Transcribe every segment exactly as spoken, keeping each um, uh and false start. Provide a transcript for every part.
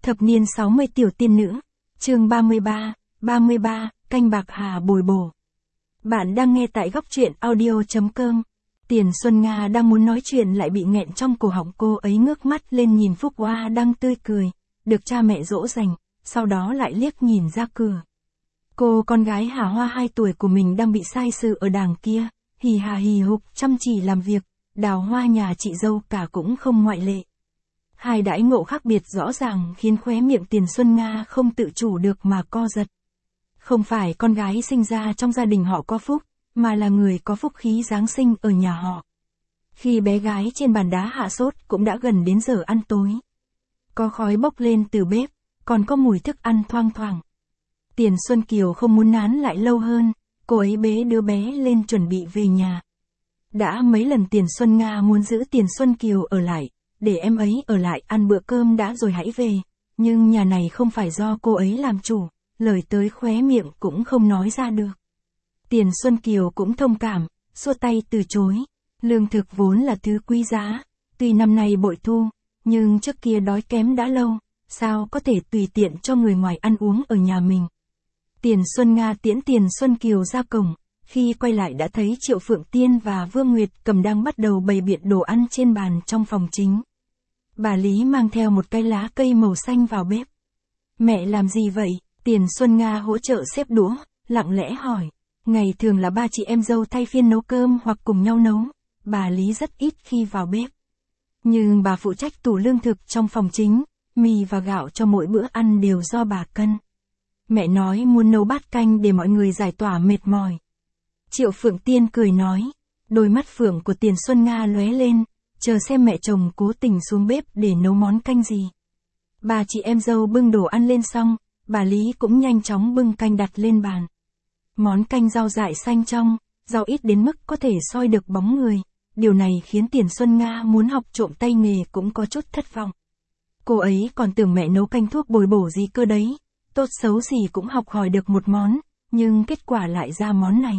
Thập niên sáu mươi tiểu tiên nữ, chương ba mươi ba, ba mươi ba, canh bạc hà bồi bổ. Bạn đang nghe tại góc truyện audio chấm com. Tiền Xuân Nga đang muốn nói chuyện lại bị nghẹn trong cổ họng, cô ấy ngước mắt lên nhìn Phúc Hoa đang tươi cười, được cha mẹ dỗ dành, sau đó lại liếc nhìn ra cửa. Cô con gái Hà Hoa hai tuổi của mình đang bị sai sự ở đàng kia, hì hà hì hục chăm chỉ làm việc, Đào Hoa nhà chị dâu cả cũng không ngoại lệ. Hai đãi ngộ khác biệt rõ ràng khiến khóe miệng Tiền Xuân Nga không tự chủ được mà co giật. Không phải con gái sinh ra trong gia đình họ có phúc, mà là người có phúc khí Giáng sinh ở nhà họ. Khi bé gái trên bàn đá hạ sốt cũng đã gần đến giờ ăn tối. Có khói bốc lên từ bếp, còn có mùi thức ăn thoang thoảng. Tiền Xuân Kiều không muốn nán lại lâu hơn, cô ấy bế đứa bé lên chuẩn bị về nhà. Đã mấy lần Tiền Xuân Nga muốn giữ Tiền Xuân Kiều ở lại, để em ấy ở lại ăn bữa cơm đã rồi hãy về, nhưng nhà này không phải do cô ấy làm chủ, lời tới khóe miệng cũng không nói ra được. Tiền Xuân Kiều cũng thông cảm, xua tay từ chối. Lương thực vốn là thứ quý giá, tuy năm nay bội thu, nhưng trước kia đói kém đã lâu, sao có thể tùy tiện cho người ngoài ăn uống ở nhà mình. Tiền Xuân Nga tiễn Tiền Xuân Kiều ra cổng, khi quay lại đã thấy Triệu Phượng Tiên và Vương Nguyệt Cầm đang bắt đầu bày biện đồ ăn trên bàn trong phòng chính. Bà Lý mang theo một cái lá cây màu xanh vào bếp. Mẹ làm gì vậy? Tiền Xuân Nga hỗ trợ xếp đũa, lặng lẽ hỏi. Ngày thường là ba chị em dâu thay phiên nấu cơm hoặc cùng nhau nấu, bà Lý rất ít khi vào bếp. Nhưng bà phụ trách tủ lương thực trong phòng chính, mì và gạo cho mỗi bữa ăn đều do bà cân. Mẹ nói muốn nấu bát canh để mọi người giải tỏa mệt mỏi. Triệu Phượng Tiên cười nói, đôi mắt phượng của Tiền Xuân Nga lóe lên, chờ xem mẹ chồng cố tình xuống bếp để nấu món canh gì. Bà chị em dâu bưng đồ ăn lên xong, bà Lý cũng nhanh chóng bưng canh đặt lên bàn. Món canh rau dại xanh trong, rau ít đến mức có thể soi được bóng người, điều này khiến Tiền Xuân Nga muốn học trộm tay nghề cũng có chút thất vọng. Cô ấy còn tưởng mẹ nấu canh thuốc bồi bổ gì cơ đấy, tốt xấu gì cũng học hỏi được một món, nhưng kết quả lại ra món này.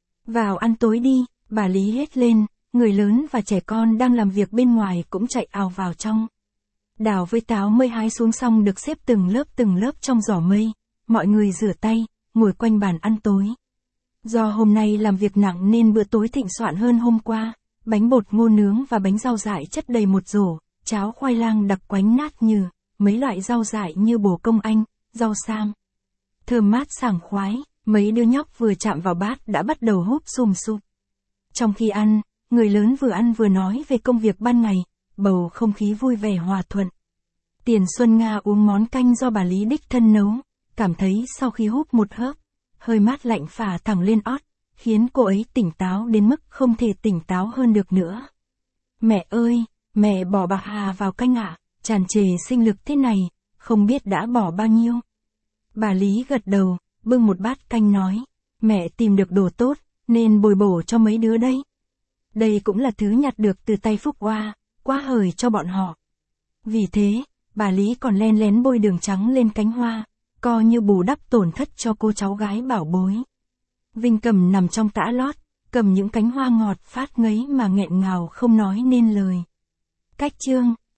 Vào ăn tối đi, bà Lý hét lên, người lớn và trẻ con đang làm việc bên ngoài cũng chạy ào vào trong. Đào với táo mây hái xuống xong được xếp từng lớp từng lớp trong giỏ mây, mọi người rửa tay, ngồi quanh bàn ăn tối. Do hôm nay làm việc nặng nên bữa tối thịnh soạn hơn hôm qua, bánh bột ngô nướng và bánh rau dại chất đầy một rổ, cháo khoai lang đặc quánh nát nhừ, mấy loại rau dại như bồ công anh, rau sam. Thơm mát sảng khoái, mấy đứa nhóc vừa chạm vào bát đã bắt đầu húp sùm sụp. Trong khi ăn, người lớn vừa ăn vừa nói về công việc ban ngày, bầu không khí vui vẻ hòa thuận. Tiền Xuân Nga uống món canh do bà Lý đích thân nấu, cảm thấy sau khi húp một hớp, hơi mát lạnh phả thẳng lên ót, khiến cô ấy tỉnh táo đến mức không thể tỉnh táo hơn được nữa. Mẹ ơi, mẹ bỏ bạc hà vào canh ạ, à, tràn trề sinh lực thế này, không biết đã bỏ bao nhiêu. Bà Lý gật đầu, bưng một bát canh nói, mẹ tìm được đồ tốt, nên bồi bổ cho mấy đứa đấy. Đây cũng là thứ nhặt được từ tay Phúc Hoa, quá hời cho bọn họ. Vì thế, bà Lý còn len lén bôi đường trắng lên cánh hoa, coi như bù đắp tổn thất cho cô cháu gái bảo bối. Vinh Cầm nằm trong tã lót, cầm những cánh hoa ngọt phát ngấy mà nghẹn ngào không nói nên lời. Cách chương